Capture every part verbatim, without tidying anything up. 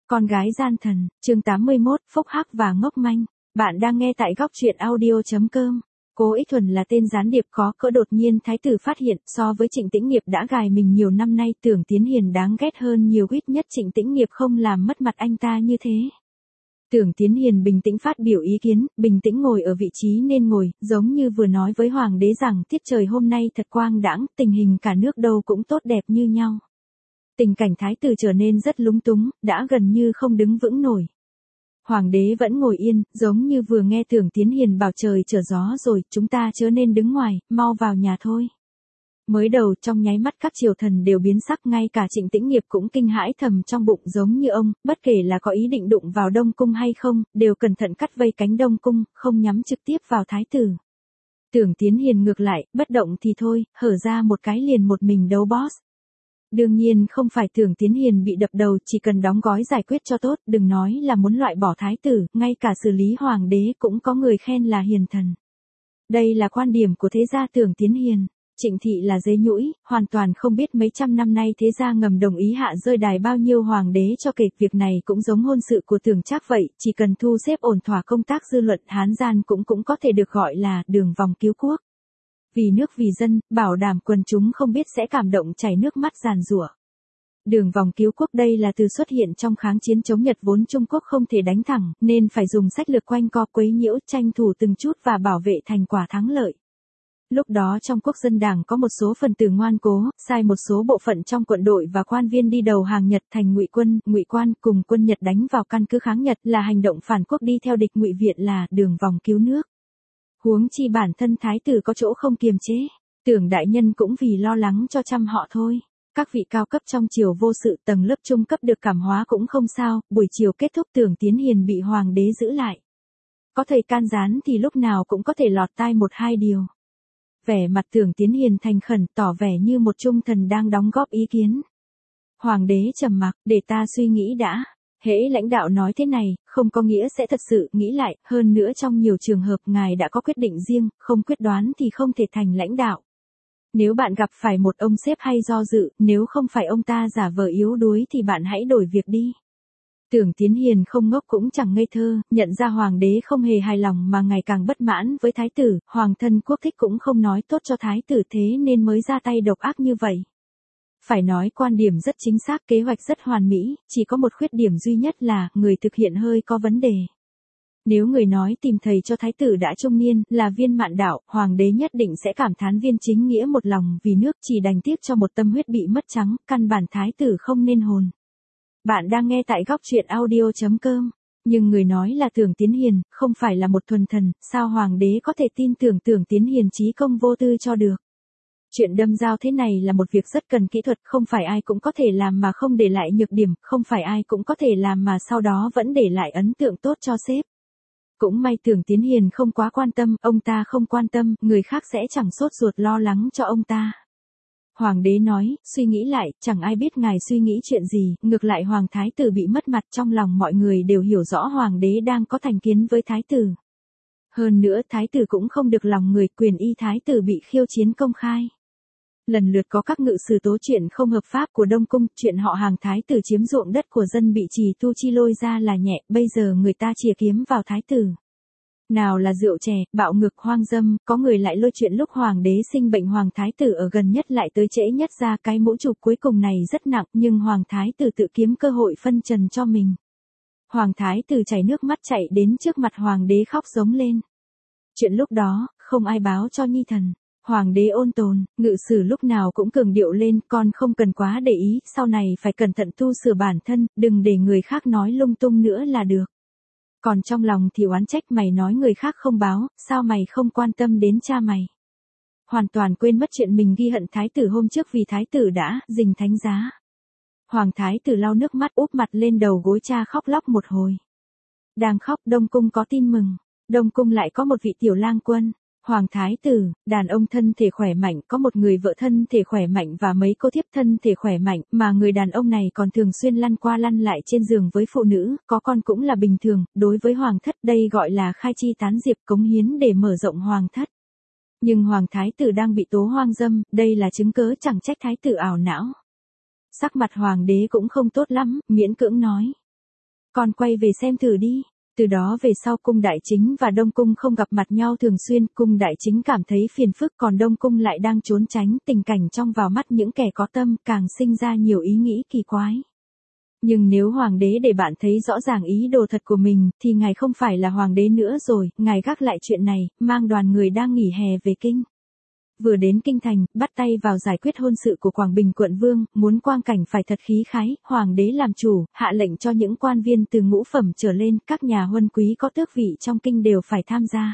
Con gái gian thần, chương tám mươi mốt, phúc hắc và ngốc manh. Bạn đang nghe tại góc truyện audio chấm com. Cố Ích Thuần là tên gián điệp có cỡ đột nhiên thái tử phát hiện, so với Trịnh Tĩnh Nghiệp đã gài mình nhiều năm nay, Tưởng Tiến Hiền đáng ghét hơn nhiều, ít nhất Trịnh Tĩnh Nghiệp không làm mất mặt anh ta như thế. Tưởng Tiến Hiền bình tĩnh phát biểu ý kiến, bình tĩnh ngồi ở vị trí nên ngồi, giống như vừa nói với hoàng đế rằng tiết trời hôm nay thật quang đãng, tình hình cả nước đâu cũng tốt đẹp như nhau. Tình cảnh thái tử trở nên rất lúng túng, đã gần như không đứng vững nổi. Hoàng đế vẫn ngồi yên, giống như vừa nghe Tưởng Tiến Hiền bảo trời trở gió rồi, chúng ta chớ nên đứng ngoài, mau vào nhà thôi. Mới đầu trong nháy mắt các triều thần đều biến sắc, ngay cả Trịnh Tĩnh Nghiệp cũng kinh hãi thầm trong bụng, giống như ông, bất kể là có ý định đụng vào Đông Cung hay không, đều cẩn thận cắt vây cánh Đông Cung, không nhắm trực tiếp vào thái tử. Tưởng Tiến Hiền ngược lại, bất động thì thôi, hở ra một cái liền một mình đấu boss. Đương nhiên không phải Tưởng Tiến Hiền bị đập đầu, chỉ cần đóng gói giải quyết cho tốt, đừng nói là muốn loại bỏ thái tử, ngay cả xử lý hoàng đế cũng có người khen là hiền thần. Đây là quan điểm của thế gia Tưởng Tiến Hiền. Trịnh thị là dế nhũi, hoàn toàn không biết mấy trăm năm nay thế gia ngầm đồng ý hạ rơi đài bao nhiêu hoàng đế cho kể, việc này cũng giống hôn sự của Tưởng Trác vậy, chỉ cần thu xếp ổn thỏa công tác dư luận, Hán gian cũng cũng có thể được gọi là đường vòng cứu quốc. Vì nước vì dân, bảo đảm quần chúng không biết sẽ cảm động chảy nước mắt giàn giụa. Đường vòng cứu quốc đây là từ xuất hiện trong kháng chiến chống Nhật, vốn Trung Quốc không thể đánh thẳng, nên phải dùng sách lược quanh co quấy nhiễu, tranh thủ từng chút và bảo vệ thành quả thắng lợi. Lúc đó trong Quốc dân đảng có một số phần tử ngoan cố, sai một số bộ phận trong quận đội và quan viên đi đầu hàng Nhật thành ngụy quân, ngụy quan cùng quân Nhật đánh vào căn cứ kháng Nhật, là hành động phản quốc, đi theo địch ngụy Việt là đường vòng cứu nước. Huống chi bản thân thái tử có chỗ không kiềm chế, Tưởng đại nhân cũng vì lo lắng cho trăm họ thôi. Các vị cao cấp trong triều vô sự, tầng lớp trung cấp được cảm hóa cũng không sao. Buổi chiều kết thúc, Tưởng Tiến Hiền bị hoàng đế giữ lại. Có thầy can gián thì lúc nào cũng có thể lọt tai một hai điều. Vẻ mặt Tưởng Tiến Hiền thành khẩn, tỏ vẻ như một trung thần đang đóng góp ý kiến. Hoàng đế trầm mặc, để ta suy nghĩ đã. Hễ lãnh đạo nói thế này, không có nghĩa sẽ thật sự nghĩ lại, hơn nữa trong nhiều trường hợp ngài đã có quyết định riêng, không quyết đoán thì không thể thành lãnh đạo. Nếu bạn gặp phải một ông sếp hay do dự, nếu không phải ông ta giả vờ yếu đuối thì bạn hãy đổi việc đi. Tưởng Tiến Hiền không ngốc cũng chẳng ngây thơ, nhận ra hoàng đế không hề hài lòng mà ngày càng bất mãn với thái tử, hoàng thân quốc thích cũng không nói tốt cho thái tử, thế nên mới ra tay độc ác như vậy. Phải nói quan điểm rất chính xác, kế hoạch rất hoàn mỹ, chỉ có một khuyết điểm duy nhất là người thực hiện hơi có vấn đề. Nếu người nói tìm thầy cho thái tử đã trung niên, là Viên Mạn Đạo, hoàng đế nhất định sẽ cảm thán Viên chính nghĩa một lòng vì nước, chỉ đành tiếc cho một tâm huyết bị mất trắng, căn bản thái tử không nên hồn. Bạn đang nghe tại góc truyện audio chấm com. Nhưng người nói là Tưởng Tiến Hiền, không phải là một thuần thần, sao hoàng đế có thể tin tưởng Tưởng Tiến Hiền trí công vô tư cho được. Chuyện đâm dao thế này là một việc rất cần kỹ thuật, không phải ai cũng có thể làm mà không để lại nhược điểm, không phải ai cũng có thể làm mà sau đó vẫn để lại ấn tượng tốt cho sếp. Cũng may Tưởng Tiến Hiền không quá quan tâm, ông ta không quan tâm, người khác sẽ chẳng sốt ruột lo lắng cho ông ta. Hoàng đế nói, suy nghĩ lại, chẳng ai biết ngài suy nghĩ chuyện gì, ngược lại hoàng thái tử bị mất mặt, trong lòng mọi người đều hiểu rõ hoàng đế đang có thành kiến với thái tử. Hơn nữa thái tử cũng không được lòng người, quyền y thái tử bị khiêu chiến công khai. Lần lượt có các ngự sử tố chuyện không hợp pháp của Đông Cung, chuyện họ hàng thái tử chiếm ruộng đất của dân bị Trì Tu Chi lôi ra là nhẹ, bây giờ người ta chìa kiếm vào thái tử. Nào là rượu chè, bạo ngược, hoang dâm, có người lại lôi chuyện lúc hoàng đế sinh bệnh hoàng thái tử ở gần nhất lại tới trễ nhất ra, cái mũ chụp cuối cùng này rất nặng, nhưng hoàng thái tử tự kiếm cơ hội phân trần cho mình. Hoàng thái tử chảy nước mắt chạy đến trước mặt hoàng đế khóc giống lên. Chuyện lúc đó, không ai báo cho nhi thần. Hoàng đế ôn tồn, ngự sử lúc nào cũng cường điệu lên, con không cần quá để ý, sau này phải cẩn thận tu sửa bản thân, đừng để người khác nói lung tung nữa là được. Còn trong lòng thì oán trách, mày nói người khác không báo, sao mày không quan tâm đến cha mày. Hoàn toàn quên mất chuyện mình ghi hận thái tử hôm trước vì thái tử đã dình thánh giá. Hoàng thái tử lau nước mắt úp mặt lên đầu gối cha khóc lóc một hồi. Đang khóc, Đông Cung có tin mừng. Đông Cung lại có một vị tiểu lang quân. Hoàng thái tử, đàn ông thân thể khỏe mạnh, có một người vợ thân thể khỏe mạnh và mấy cô thiếp thân thể khỏe mạnh, mà người đàn ông này còn thường xuyên lăn qua lăn lại trên giường với phụ nữ, có con cũng là bình thường, đối với hoàng thất đây gọi là khai chi tán diệp, cống hiến để mở rộng hoàng thất. Nhưng hoàng thái tử đang bị tố hoang dâm, đây là chứng cớ, chẳng trách thái tử ảo não. Sắc mặt hoàng đế cũng không tốt lắm, miễn cưỡng nói. Con quay về xem thử đi. Từ đó về sau cung đại chính và đông cung không gặp mặt nhau thường xuyên, cung đại chính cảm thấy phiền phức còn đông cung lại đang trốn tránh, tình cảnh trong vào mắt những kẻ có tâm càng sinh ra nhiều ý nghĩ kỳ quái. Nhưng nếu hoàng đế để bạn thấy rõ ràng ý đồ thật của mình, thì ngài không phải là hoàng đế nữa rồi, ngài gác lại chuyện này, mang đoàn người đang nghỉ hè về kinh. Vừa đến kinh thành, bắt tay vào giải quyết hôn sự của Quảng Bình quận vương, muốn quang cảnh phải thật khí khái, hoàng đế làm chủ, hạ lệnh cho những quan viên từ ngũ phẩm trở lên, các nhà huân quý có tước vị trong kinh đều phải tham gia.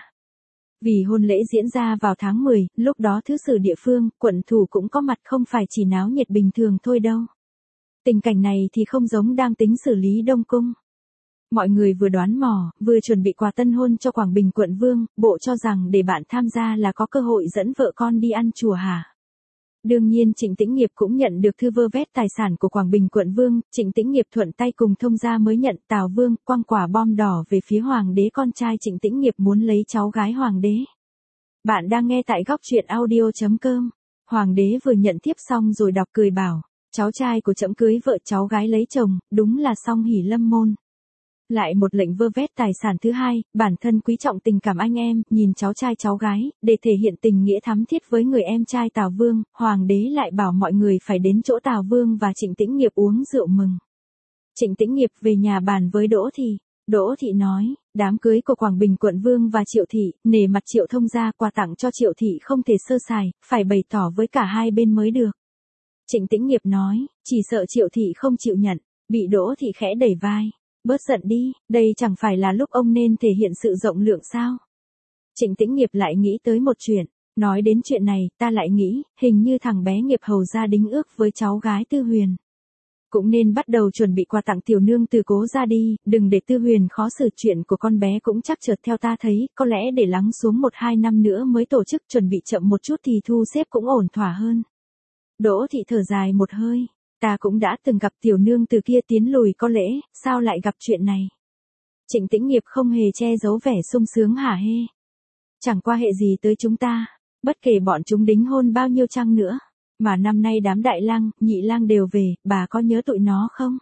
Vì hôn lễ diễn ra vào tháng mười, lúc đó thứ sử địa phương, quận thủ cũng có mặt, không phải chỉ náo nhiệt bình thường thôi đâu. Tình cảnh này thì không giống đang tính xử lý đông cung. Mọi người vừa đoán mò, vừa chuẩn bị quà tân hôn cho Quảng Bình quận vương, bộ cho rằng để bạn tham gia là có cơ hội dẫn vợ con đi ăn chùa hả? Đương nhiên Trịnh Tĩnh Nghiệp cũng nhận được thư vơ vét tài sản của Quảng Bình quận vương, Trịnh Tĩnh Nghiệp thuận tay cùng thông gia mới nhận Tào Vương, quăng quả bom đỏ về phía hoàng đế, con trai Trịnh Tĩnh Nghiệp muốn lấy cháu gái hoàng đế. Bạn đang nghe tại góc truyện audio chấm com. Hoàng đế vừa nhận thiếp xong rồi đọc cười bảo, cháu trai của trẫm cưới vợ cháu gái lấy chồng, đúng là song hỷ lâm môn. Lại một lệnh vơ vét tài sản thứ hai, bản thân quý trọng tình cảm anh em, nhìn cháu trai cháu gái, để thể hiện tình nghĩa thắm thiết với người em trai Tào Vương, hoàng đế lại bảo mọi người phải đến chỗ Tào Vương và Trịnh Tĩnh Nghiệp uống rượu mừng. Trịnh Tĩnh Nghiệp về nhà bàn với Đỗ Thị, Đỗ Thị nói, đám cưới của Quảng Bình quận vương và Triệu Thị, nể mặt Triệu thông gia, quà tặng cho Triệu Thị không thể sơ sài, phải bày tỏ với cả hai bên mới được. Trịnh Tĩnh Nghiệp nói, chỉ sợ Triệu Thị không chịu nhận, bị Đỗ Thị khẽ đẩy vai. Bớt giận đi, đây chẳng phải là lúc ông nên thể hiện sự rộng lượng sao? Trịnh Tĩnh Nghiệp lại nghĩ tới một chuyện, nói đến chuyện này, ta lại nghĩ, hình như thằng bé Nghiệp hầu ra đính ước với cháu gái Tư Huyền. Cũng nên bắt đầu chuẩn bị quà tặng tiểu nương từ cố ra đi, đừng để Tư Huyền khó xử, chuyện của con bé cũng chắc chợt theo ta thấy, có lẽ để lắng xuống một hai năm nữa mới tổ chức, chuẩn bị chậm một chút thì thu xếp cũng ổn thỏa hơn. Đỗ Thị thở dài một hơi. Ta cũng đã từng gặp tiểu nương từ kia tiến lùi có lễ, sao lại gặp chuyện này? Trịnh Tĩnh Nghiệp không hề che giấu vẻ sung sướng hả hê. Chẳng qua hệ gì tới chúng ta, bất kể bọn chúng đính hôn bao nhiêu chăng nữa. Mà năm nay đám đại lang, nhị lang đều về, bà có nhớ tụi nó không?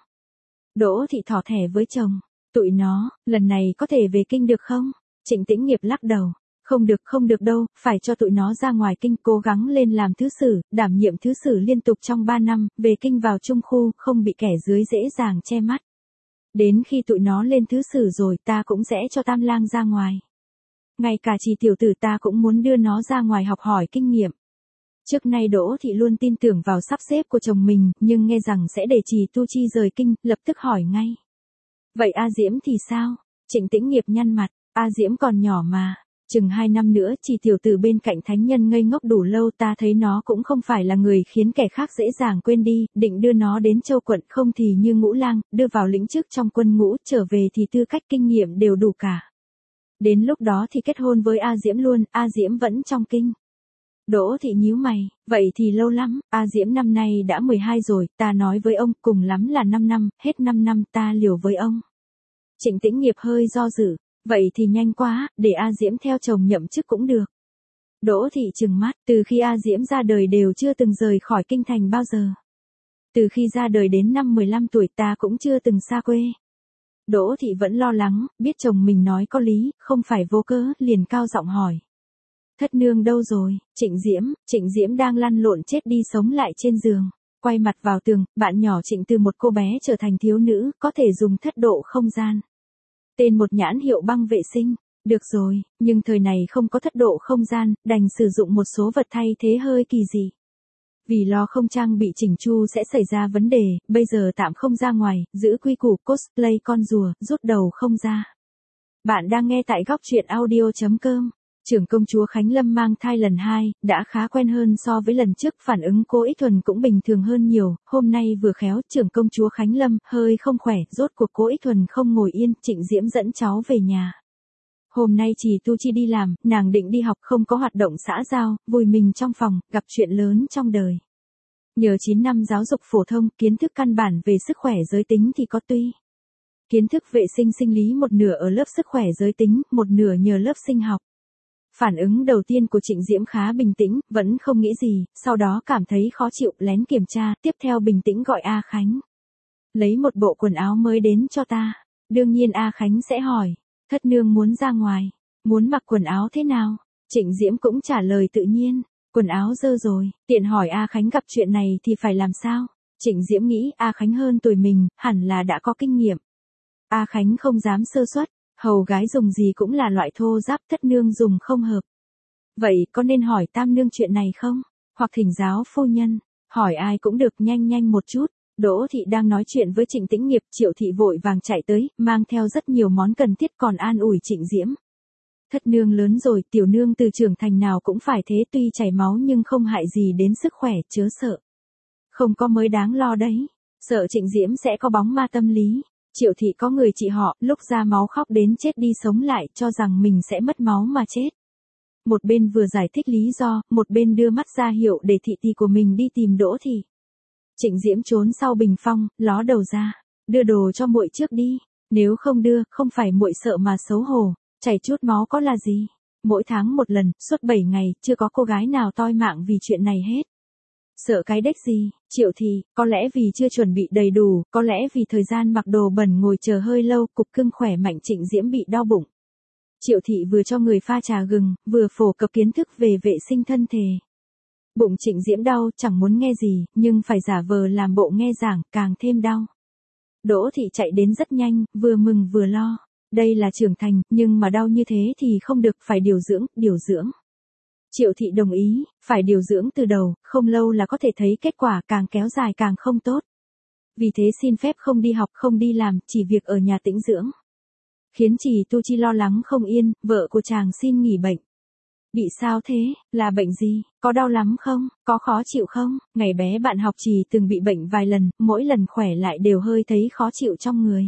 Đỗ Thị thỏ thẻ với chồng, tụi nó, lần này có thể về kinh được không? Trịnh Tĩnh Nghiệp lắc đầu. Không được không được đâu, phải cho tụi nó ra ngoài kinh, cố gắng lên làm thứ sử, đảm nhiệm thứ sử liên tục trong ba năm, về kinh vào trung khu, không bị kẻ dưới dễ dàng che mắt. Đến khi tụi nó lên thứ sử rồi ta cũng sẽ cho tam lang ra ngoài. Ngay cả chị tiểu tử ta cũng muốn đưa nó ra ngoài học hỏi kinh nghiệm. Trước nay Đỗ Thị luôn tin tưởng vào sắp xếp của chồng mình, nhưng nghe rằng sẽ để chị Tu Chi rời kinh, lập tức hỏi ngay. Vậy A Diễm thì sao? Trịnh Tĩnh Nghiệp nhăn mặt, A Diễm còn nhỏ mà. Chừng hai năm nữa chỉ tiểu tử bên cạnh thánh nhân ngây ngốc đủ lâu, ta thấy nó cũng không phải là người khiến kẻ khác dễ dàng quên đi, định đưa nó đến Châu quận, không thì như Ngũ Lang, đưa vào lĩnh chức trong quân ngũ, trở về thì tư cách kinh nghiệm đều đủ cả. Đến lúc đó thì kết hôn với A Diễm luôn, A Diễm vẫn trong kinh. Đỗ Thị nhíu mày, vậy thì lâu lắm, A Diễm năm nay đã mười hai rồi, ta nói với ông, cùng lắm là năm năm, hết năm năm ta liều với ông. Trịnh Tĩnh Nghiệp hơi do dự. Vậy thì nhanh quá, để A Diễm theo chồng nhậm chức cũng được. Đỗ Thị trừng mắt, từ khi A Diễm ra đời đều chưa từng rời khỏi kinh thành bao giờ. Từ khi ra đời đến năm mười lăm tuổi ta cũng chưa từng xa quê. Đỗ Thị vẫn lo lắng, biết chồng mình nói có lý, không phải vô cớ, liền cao giọng hỏi. Thất nương đâu rồi? Trịnh Diễm, Trịnh Diễm đang lăn lộn chết đi sống lại trên giường. Quay mặt vào tường, bạn nhỏ Trịnh từ một cô bé trở thành thiếu nữ, có thể dùng thất độ không gian. Tên một nhãn hiệu băng vệ sinh. Được rồi, nhưng thời này không có thất độ không gian, đành sử dụng một số vật thay thế hơi kỳ dị. Vì lo không trang bị chỉnh chu sẽ xảy ra vấn đề, bây giờ tạm không ra ngoài, giữ quy củ cosplay con rùa, rút đầu không ra. Bạn đang nghe tại góc truyện audio chấm com. Trưởng công chúa Khánh Lâm mang thai lần hai, đã khá quen hơn so với lần trước, phản ứng cô Ích Thuần cũng bình thường hơn nhiều, hôm nay vừa khéo, trưởng công chúa Khánh Lâm, hơi không khỏe, rốt cuộc cô Ích Thuần không ngồi yên, Trịnh Diễm dẫn cháu về nhà. Hôm nay chỉ Tu Chi đi làm, nàng định đi học không có hoạt động xã giao, vùi mình trong phòng, gặp chuyện lớn trong đời. Nhờ chín năm giáo dục phổ thông, kiến thức căn bản về sức khỏe giới tính thì có tuy. Kiến thức vệ sinh sinh lý một nửa ở lớp sức khỏe giới tính, một nửa nhờ lớp sinh học. Phản ứng đầu tiên của Trịnh Diễm khá bình tĩnh, vẫn không nghĩ gì, sau đó cảm thấy khó chịu, lén kiểm tra, tiếp theo bình tĩnh gọi A Khánh. Lấy một bộ quần áo mới đến cho ta. Đương nhiên A Khánh sẽ hỏi, thất nương muốn ra ngoài, muốn mặc quần áo thế nào? Trịnh Diễm cũng trả lời tự nhiên, quần áo dơ rồi, tiện hỏi A Khánh gặp chuyện này thì phải làm sao? Trịnh Diễm nghĩ A Khánh hơn tuổi mình, hẳn là đã có kinh nghiệm. A Khánh không dám sơ suất, hầu gái dùng gì cũng là loại thô ráp, thất nương dùng không hợp. Vậy có nên hỏi tam nương chuyện này không? Hoặc thỉnh giáo phu nhân, hỏi ai cũng được, nhanh nhanh một chút. Đỗ thị đang nói chuyện với Trịnh Tĩnh Nghiệp, Triệu thị vội vàng chạy tới, mang theo rất nhiều món cần thiết còn an ủi Trịnh Diễm. Thất nương lớn rồi, tiểu nương từ trưởng thành nào cũng phải thế, tuy chảy máu nhưng không hại gì đến sức khỏe, chớ sợ. Không có mới đáng lo đấy, sợ Trịnh Diễm sẽ có bóng ma tâm lý. Triệu thị có người chị họ, lúc ra máu khóc đến chết đi sống lại, cho rằng mình sẽ mất máu mà chết. Một bên vừa giải thích lý do, một bên đưa mắt ra hiệu để thị tỷ của mình đi tìm Đỗ thị. Trịnh Diễm trốn sau bình phong, ló đầu ra, đưa đồ cho muội trước đi, nếu không đưa, không phải muội sợ mà xấu hổ, chảy chút máu có là gì? Mỗi tháng một lần, suốt bảy ngày, chưa có cô gái nào toi mạng vì chuyện này hết. Sợ cái đếch gì? Triệu thị, có lẽ vì chưa chuẩn bị đầy đủ, có lẽ vì thời gian mặc đồ bẩn ngồi chờ hơi lâu, cục cưng khỏe mạnh. Trịnh Diễm bị đau bụng. Triệu thị vừa cho người pha trà gừng, vừa phổ cập kiến thức về vệ sinh thân thể. Bụng Trịnh Diễm đau, chẳng muốn nghe gì, nhưng phải giả vờ làm bộ nghe giảng, càng thêm đau. Đỗ thị chạy đến rất nhanh, vừa mừng vừa lo. Đây là trưởng thành, nhưng mà đau như thế thì không được, phải điều dưỡng, điều dưỡng. Triệu thị đồng ý, phải điều dưỡng từ đầu, không lâu là có thể thấy kết quả, càng kéo dài càng không tốt. Vì thế xin phép không đi học, không đi làm, chỉ việc ở nhà tĩnh dưỡng. Khiến Trì Tu Chi lo lắng không yên, vợ của chàng xin nghỉ bệnh. Bị sao thế, là bệnh gì, có đau lắm không, có khó chịu không? Ngày bé bạn học Trì từng bị bệnh vài lần, mỗi lần khỏe lại đều hơi thấy khó chịu trong người.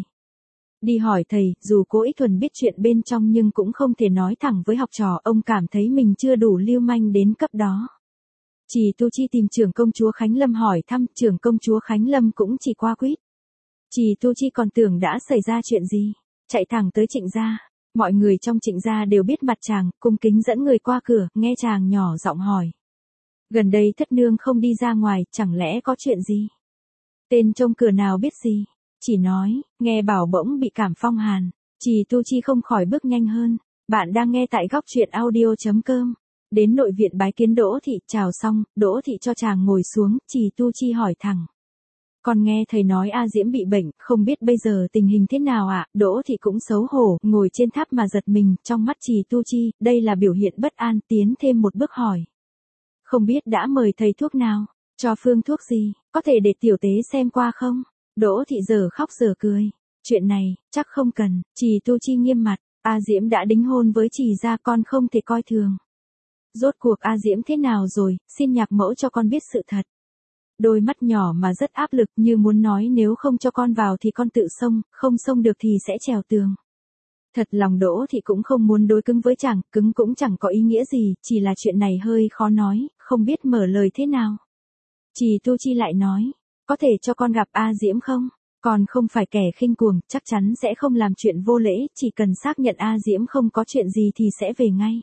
Đi hỏi thầy, dù cô Ích Thuần biết chuyện bên trong nhưng cũng không thể nói thẳng với học trò, ông cảm thấy mình chưa đủ lưu manh đến cấp đó. Trì Tu Chi tìm trưởng công chúa Khánh Lâm hỏi thăm, trưởng công chúa Khánh Lâm cũng chỉ qua quýt. Trì Tu Chi còn tưởng đã xảy ra chuyện gì, chạy thẳng tới Trịnh gia. Mọi người trong Trịnh gia đều biết mặt chàng, cung kính dẫn người qua cửa, nghe chàng nhỏ giọng hỏi. Gần đây thất nương không đi ra ngoài, chẳng lẽ có chuyện gì? Tên trông cửa nào biết gì? Chỉ nói, nghe bảo bỗng bị cảm phong hàn. Trì Tu Chi không khỏi bước nhanh hơn. Bạn đang nghe tại góc truyện audio chấm com. Đến nội viện bái kiến Đỗ thị, chào xong, Đỗ thị cho chàng ngồi xuống, Trì Tu Chi hỏi thẳng. Còn nghe thầy nói A Diễm bị bệnh, không biết bây giờ tình hình thế nào ạ? À? Đỗ thị cũng xấu hổ, ngồi trên tháp mà giật mình, trong mắt Trì Tu Chi, đây là biểu hiện bất an, tiến thêm một bước hỏi. Không biết đã mời thầy thuốc nào, cho phương thuốc gì, có thể để tiểu tế xem qua không? Đỗ thị giờ khóc giờ cười. Chuyện này, chắc không cần. Trì Tu Chi nghiêm mặt. A Diễm đã đính hôn với Trì gia, con không thể coi thường. Rốt cuộc A Diễm thế nào rồi, xin nhạc mẫu cho con biết sự thật. Đôi mắt nhỏ mà rất áp lực, như muốn nói nếu không cho con vào thì con tự xông, không xông được thì sẽ trèo tường. Thật lòng Đỗ thị cũng không muốn đối cứng với chàng, cứng cũng chẳng có ý nghĩa gì, chỉ là chuyện này hơi khó nói, không biết mở lời thế nào. Trì Tu Chi lại nói. Có thể cho con gặp A Diễm không? Con không phải kẻ khinh cuồng, chắc chắn sẽ không làm chuyện vô lễ, chỉ cần xác nhận A Diễm không có chuyện gì thì sẽ về ngay.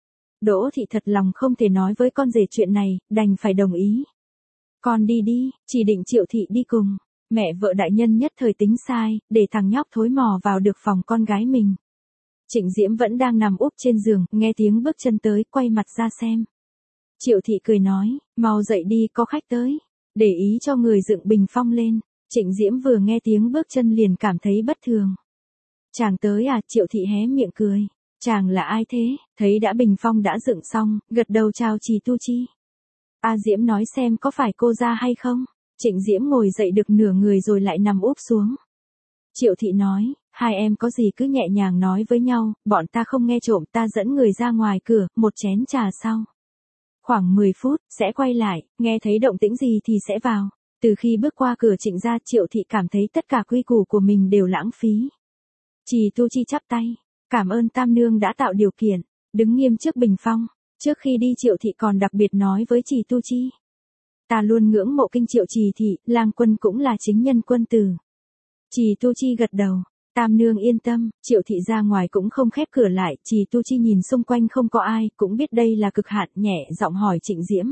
Đỗ thị thật lòng không thể nói với con rể chuyện này, đành phải đồng ý. Con đi đi, chỉ định Triệu thị đi cùng. Mẹ vợ đại nhân nhất thời tính sai, để thằng nhóc thối mò vào được phòng con gái mình. Trịnh Diễm vẫn đang nằm úp trên giường, nghe tiếng bước chân tới, quay mặt ra xem. Triệu thị cười nói, mau dậy đi, có khách tới. Để ý cho người dựng bình phong lên. Trịnh Diễm vừa nghe tiếng bước chân liền cảm thấy bất thường. Chàng tới à? Triệu thị hé miệng cười. Chàng là ai thế? Thấy đã bình phong đã dựng xong, gật đầu chào Trì Tu Chi. A Diễm nói xem có phải cô ra hay không? Trịnh Diễm ngồi dậy được nửa người rồi lại nằm úp xuống. Triệu thị nói, hai em có gì cứ nhẹ nhàng nói với nhau, bọn ta không nghe trộm, ta dẫn người ra ngoài cửa, một chén trà sau. Khoảng mười phút, sẽ quay lại, nghe thấy động tĩnh gì thì sẽ vào. Từ khi bước qua cửa Trịnh gia, Triệu thị cảm thấy tất cả quy củ của mình đều lãng phí. Trì Tu Chi chắp tay, cảm ơn tam nương đã tạo điều kiện, đứng nghiêm trước bình phong. Trước khi đi Triệu thị còn đặc biệt nói với Trì Tu Chi. Ta luôn ngưỡng mộ kinh Triệu Trì thị, lang quân cũng là chính nhân quân tử. Trì Tu Chi gật đầu. Tam nương yên tâm, Triệu thị ra ngoài cũng không khép cửa lại, Trì Tu Chi nhìn xung quanh không có ai, cũng biết đây là cực hạn, nhẹ giọng hỏi Trịnh Diễm.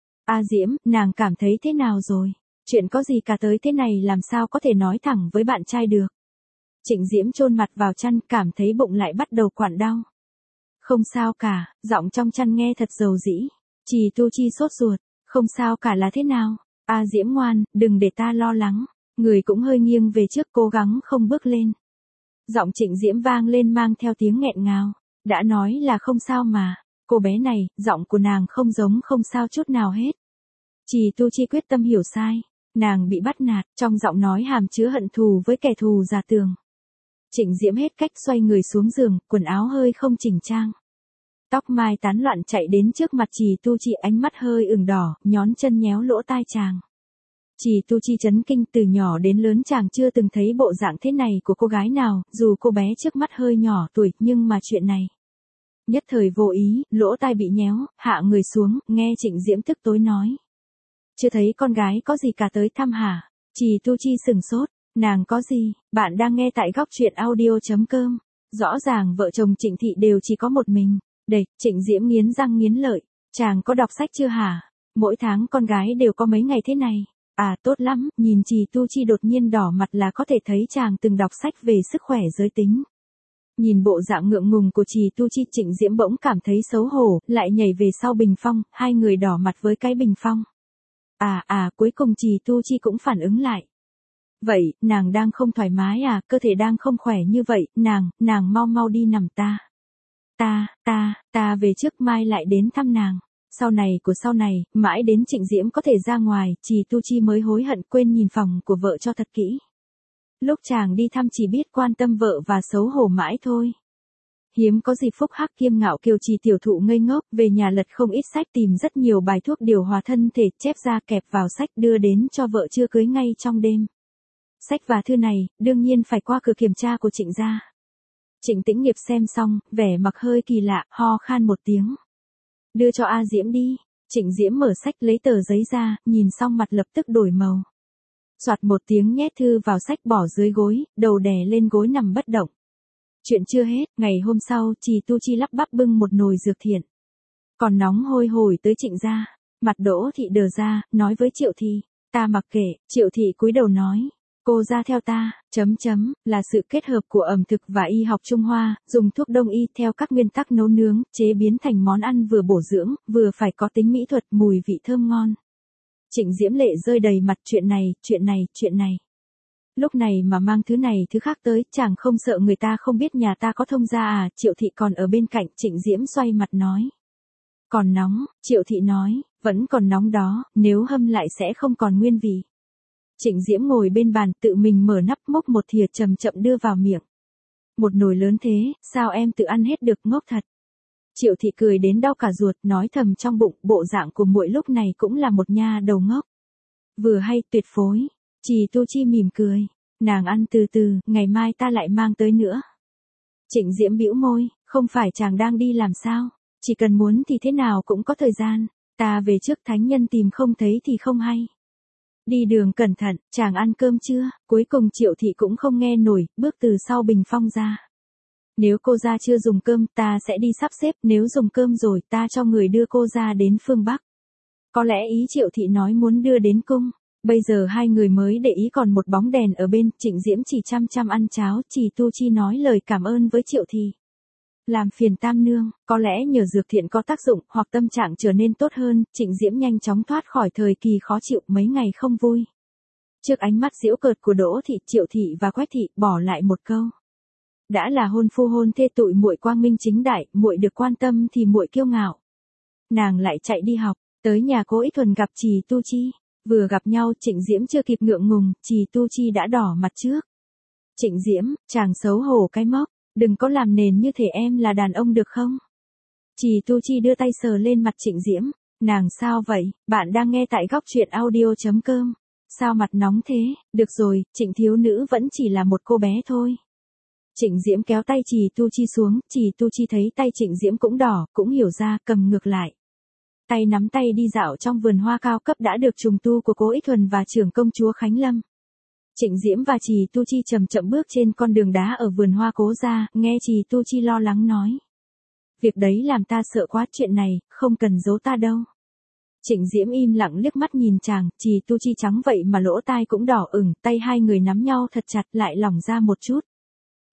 A Diễm, nàng cảm thấy thế nào rồi? Chuyện có gì cả tới thế này làm sao có thể nói thẳng với bạn trai được? Trịnh Diễm chôn mặt vào chăn, cảm thấy bụng lại bắt đầu quặn đau. Không sao cả, giọng trong chăn nghe thật dầu dĩ. Trì Tu Chi sốt ruột, không sao cả là thế nào? A Diễm ngoan, đừng để ta lo lắng. Người cũng hơi nghiêng về trước, cố gắng không bước lên. Giọng Trịnh Diễm vang lên mang theo tiếng nghẹn ngào. Đã nói là không sao mà. Cô bé này, giọng của nàng không giống không sao chút nào hết. Trì Tu Chi quyết tâm hiểu sai. Nàng bị bắt nạt, trong giọng nói hàm chứa hận thù với kẻ thù già tường. Trịnh Diễm hết cách xoay người xuống giường, quần áo hơi không chỉnh trang. Tóc mai tán loạn chạy đến trước mặt Trì Tu Chi, ánh mắt hơi ửng đỏ, nhón chân nhéo lỗ tai chàng. Trì Tu Chi chấn kinh, từ nhỏ đến lớn chàng chưa từng thấy bộ dạng thế này của cô gái nào, dù cô bé trước mắt hơi nhỏ tuổi, nhưng mà chuyện này. Nhất thời vô ý, lỗ tai bị nhéo, hạ người xuống, nghe Trịnh Diễm tức tối nói. Chưa thấy con gái có gì cả tới thăm hả? Trì Tu Chi sừng sốt, nàng có gì? Bạn đang nghe tại góc truyện audio.com. Rõ ràng vợ chồng Trịnh Thị đều chỉ có một mình. Đây, Trịnh Diễm nghiến răng nghiến lợi. Chàng có đọc sách chưa hả? Mỗi tháng con gái đều có mấy ngày thế này. À tốt lắm, nhìn Trì Tu Chi đột nhiên đỏ mặt là có thể thấy chàng từng đọc sách về sức khỏe giới tính. Nhìn bộ dạng ngượng ngùng của Trì Tu Chi, Trịnh Diễm bỗng cảm thấy xấu hổ, lại nhảy về sau bình phong, hai người đỏ mặt với cái bình phong. À à, cuối cùng Trì Tu Chi cũng phản ứng lại. Vậy, nàng đang không thoải mái à, cơ thể đang không khỏe như vậy, nàng, nàng mau mau đi nằm ta. Ta, ta, ta về trước mai lại đến thăm nàng. Sau này của sau này, mãi đến Trịnh Diễm có thể ra ngoài, Trì Tu Chi mới hối hận quên nhìn phòng của vợ cho thật kỹ. Lúc chàng đi thăm chỉ biết quan tâm vợ và xấu hổ mãi thôi. Hiếm có gì phúc hắc kiêm ngạo kiều Trì tiểu thụ ngây ngốc, về nhà lật không ít sách, tìm rất nhiều bài thuốc điều hòa thân thể, chép ra kẹp vào sách đưa đến cho vợ chưa cưới ngay trong đêm. Sách và thư này, đương nhiên phải qua cửa kiểm tra của Trịnh gia. Trịnh Tĩnh Nghiệp xem xong, vẻ mặt hơi kỳ lạ, ho khan một tiếng. Đưa cho A Diễm đi. Trịnh Diễm mở sách lấy tờ giấy ra, nhìn xong mặt lập tức đổi màu. Soạt một tiếng nhét thư vào sách bỏ dưới gối, đầu đè lên gối nằm bất động. Chuyện chưa hết, ngày hôm sau, Trì Tu Chi lắp bắp bưng một nồi dược thiện. Còn nóng hôi hổi tới Trịnh gia, mặt Đỗ Thị đờ ra, nói với Triệu Thị, ta mặc kệ. Triệu Thị cúi đầu nói, cô ra theo ta, chấm chấm, là sự kết hợp của ẩm thực và y học Trung Hoa, dùng thuốc đông y theo các nguyên tắc nấu nướng, chế biến thành món ăn vừa bổ dưỡng, vừa phải có tính mỹ thuật, mùi vị thơm ngon. Trịnh Diễm lệ rơi đầy mặt, chuyện này, chuyện này, chuyện này. Lúc này mà mang thứ này thứ khác tới, chàng không sợ người ta không biết nhà ta có thông gia à? Triệu Thị còn ở bên cạnh, Trịnh Diễm xoay mặt nói. Còn nóng, Triệu Thị nói, vẫn còn nóng đó, nếu hâm lại sẽ không còn nguyên vị. Trịnh Diễm ngồi bên bàn, tự mình mở nắp múc một thìa chậm chậm đưa vào miệng. Một nồi lớn thế, sao em tự ăn hết được, ngốc thật. Triệu Thị cười đến đau cả ruột, nói thầm trong bụng, bộ dạng của muội lúc này cũng là một nha đầu ngốc. Vừa hay, tuyệt phối. Trì Tu Chi mỉm cười, nàng ăn từ từ, ngày mai ta lại mang tới nữa. Trịnh Diễm bĩu môi, không phải chàng đang đi làm sao, chỉ cần muốn thì thế nào cũng có thời gian, ta về trước, thánh nhân tìm không thấy thì không hay. Đi đường cẩn thận, chàng ăn cơm chưa? Cuối cùng Triệu Thị cũng không nghe nổi, bước từ sau bình phong ra. Nếu cô ra chưa dùng cơm, ta sẽ đi sắp xếp, nếu dùng cơm rồi, ta cho người đưa cô ra đến phương Bắc. Có lẽ ý Triệu Thị nói muốn đưa đến cung. Bây giờ hai người mới để ý còn một bóng đèn ở bên, Trịnh Diễm chỉ chăm chăm ăn cháo, Trì Tu Chi nói lời cảm ơn với Triệu Thị. Làm phiền tam nương, có lẽ nhờ dược thiện có tác dụng, hoặc tâm trạng trở nên tốt hơn, Trịnh Diễm nhanh chóng thoát khỏi thời kỳ khó chịu, mấy ngày không vui. Trước ánh mắt giễu cợt của Đỗ Thị, Triệu Thị và Quách Thị, bỏ lại một câu. Đã là hôn phu hôn thê, tụi muội quang minh chính đại, muội được quan tâm thì muội kiêu ngạo. Nàng lại chạy đi học, tới nhà Cố Ích Thuần gặp Trì Tu Chi. Vừa gặp nhau, Trịnh Diễm chưa kịp ngượng ngùng, Trì Tu Chi đã đỏ mặt trước. Trịnh Diễm, chàng xấu hổ cái mốc, đừng có làm nền như thể em là đàn ông được không? Trì Tu Chi đưa tay sờ lên mặt Trịnh Diễm, nàng sao vậy? Bạn đang nghe tại góc truyện audio.com. Sao mặt nóng thế? Được rồi, Trịnh thiếu nữ vẫn chỉ là một cô bé thôi. Trịnh Diễm kéo tay Trì Tu Chi xuống, Trì Tu Chi thấy tay Trịnh Diễm cũng đỏ, cũng hiểu ra, cầm ngược lại. Tay nắm tay đi dạo trong vườn hoa cao cấp đã được trùng tu của Cố Ích Thuần và trưởng công chúa Khánh Lâm. Trịnh Diễm và Trì Tu Chi chậm chậm bước trên con đường đá ở vườn hoa Cố gia, nghe Trì Tu Chi lo lắng nói. Việc đấy làm ta sợ quá, chuyện này, không cần giấu ta đâu. Trịnh Diễm im lặng liếc mắt nhìn chàng, Trì Tu Chi trắng vậy mà lỗ tai cũng đỏ ửng, tay hai người nắm nhau thật chặt lại lỏng ra một chút.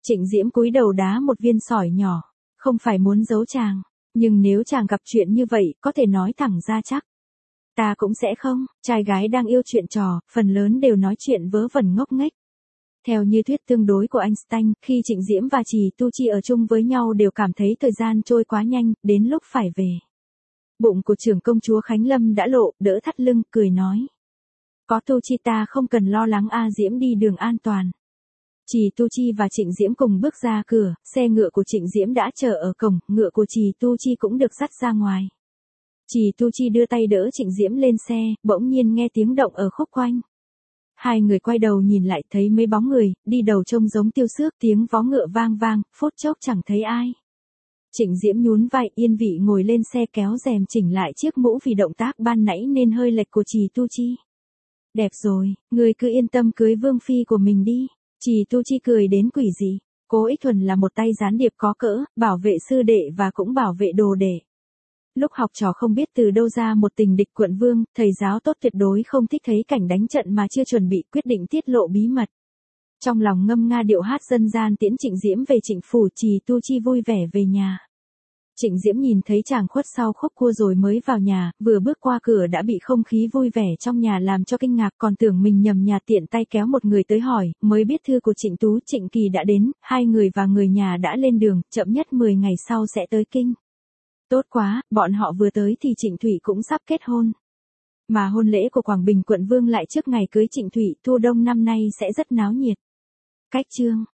Trịnh Diễm cúi đầu đá một viên sỏi nhỏ, không phải muốn giấu chàng, nhưng nếu chàng gặp chuyện như vậy, có thể nói thẳng ra chắc. Ta cũng sẽ không, trai gái đang yêu chuyện trò, phần lớn đều nói chuyện vớ vẩn ngốc nghếch. Theo như thuyết tương đối của Einstein, khi Trịnh Diễm và Trì Tu Chi ở chung với nhau đều cảm thấy thời gian trôi quá nhanh, đến lúc phải về. Bụng của trưởng công chúa Khánh Lâm đã lộ, đỡ thắt lưng, cười nói. Có Tu Chi ta không cần lo lắng A Diễm đi đường an toàn. Trì Tu Chi và Trịnh Diễm cùng bước ra cửa, xe ngựa của Trịnh Diễm đã chờ ở cổng, ngựa của Trì Tu Chi cũng được dắt ra ngoài. Trì Tu Chi đưa tay đỡ Trịnh Diễm lên xe, bỗng nhiên nghe tiếng động ở khúc quanh. Hai người quay đầu nhìn lại thấy mấy bóng người, đi đầu trông giống tiêu xước, tiếng vó ngựa vang vang, phút chốc chẳng thấy ai. Trịnh Diễm nhún vai yên vị ngồi lên xe kéo rèm chỉnh lại chiếc mũ vì động tác ban nãy nên hơi lệch của Trì Tu Chi. Đẹp rồi, người cứ yên tâm cưới vương phi của mình đi. Trì Tu Chi cười đến quỷ dị. Cố Ích Thuần là một tay gián điệp có cỡ, bảo vệ sư đệ và cũng bảo vệ đồ đệ. Lúc học trò không biết từ đâu ra một tình địch quận vương, thầy giáo tốt tuyệt đối không thích thấy cảnh đánh trận mà chưa chuẩn bị, quyết định tiết lộ bí mật. Trong lòng ngâm nga điệu hát dân gian tiễn Trịnh Diễm về Trịnh phủ, Trì Tu Chi vui vẻ về nhà. Trịnh Diễm nhìn thấy chàng khuất sau khúc cua rồi mới vào nhà, vừa bước qua cửa đã bị không khí vui vẻ trong nhà làm cho kinh ngạc, còn tưởng mình nhầm nhà, tiện tay kéo một người tới hỏi, mới biết thư của Trịnh Tú, Trịnh Kỳ đã đến, hai người và người nhà đã lên đường, chậm nhất mười ngày sau sẽ tới kinh. Tốt quá, bọn họ vừa tới thì Trịnh Thủy cũng sắp kết hôn. Mà hôn lễ của Quảng Bình quận vương lại trước ngày cưới Trịnh Thủy, thu đông năm nay sẽ rất náo nhiệt. Cách chương